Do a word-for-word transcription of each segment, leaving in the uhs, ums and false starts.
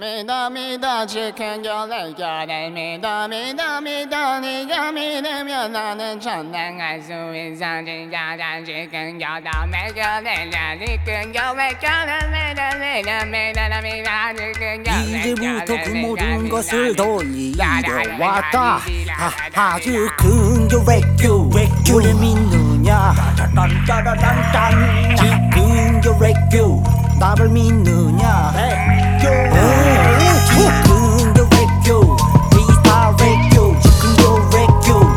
믿어 믿어 지켜줘라 결을 믿어 믿어 믿어 네가 믿으면 나는 전당할 수 있어 진짜 잘 지켜줘도 내 결을 잘 지켜줘 내 결을 믿어 믿어 믿어 믿어 지켜줘 이제부터 그 모든 것을 돌리러 왔다. 하, 아주 근교외교 우리 믿느냐 즉근교외교 나를 믿느냐 즉근교외교 비스타외교 즉근교외교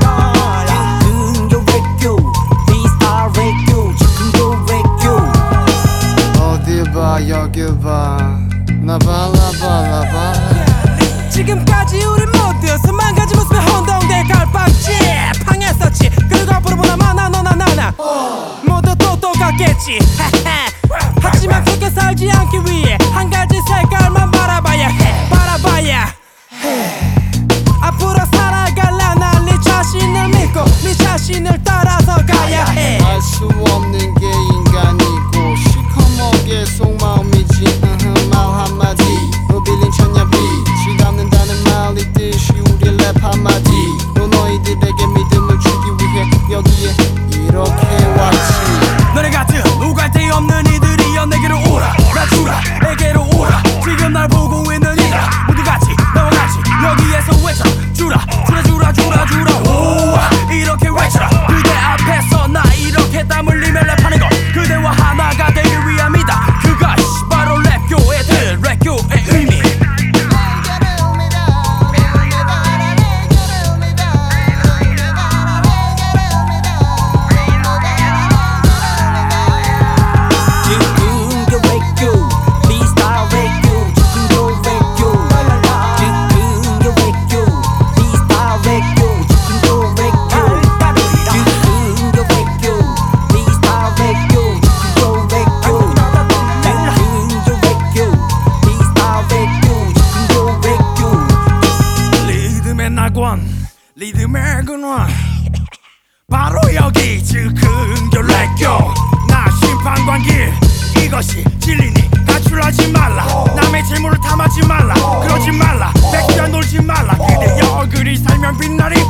즉근교외교 비스타외교 즉근교외교 어딜 봐 여길 봐나 발라발라발라 지금까지 우리 모두 수만 가지 모습의 혼동대 갈빵집 방했었지. 그리고 앞으로 보나 마나 너나 나나 모두 또 똑같겠지. 하지만 그렇게 살지 않기 위해 한 가지 색깔만 바라봐야 해 바라봐야 해. 앞으로 살아갈라 난 네 자신을 믿고 네 자신을 따라서 가야 해. 알 수 없는 게 인간이고 시커멓게 속마음이지 으흠, 말 한마디 너 빌린 천년비 지 갚는다는 말 있듯이 우리 랩 한마디 너 너희들에게 믿음을 주기 위해 여기에 이렇게 왔지. 너네 같은 우갈데 없는 이들이여 내게로 오라 나 주라 내게로 오라 지금 날 보고 있는 이들아 모두 같이 나와 같이 여기에서 외쳐 주라 주라 주라 주라 주라 오 이렇게 외쳐라 그대 앞에서 나 이렇게 땀 흘리며 랩하는 것 그대와 하나가 되기 위함이다. 그것이 바로 랩교 애들 랩교의 의미. 리듬의 근원 바로 여기 즉흥교 랩교 나 심판관길 이것이 진리니 가출하지 말라 남의 재물을 탐하지 말라 그러지 말라 백기와 놀지 말라 그대 여그리 살면 빛나리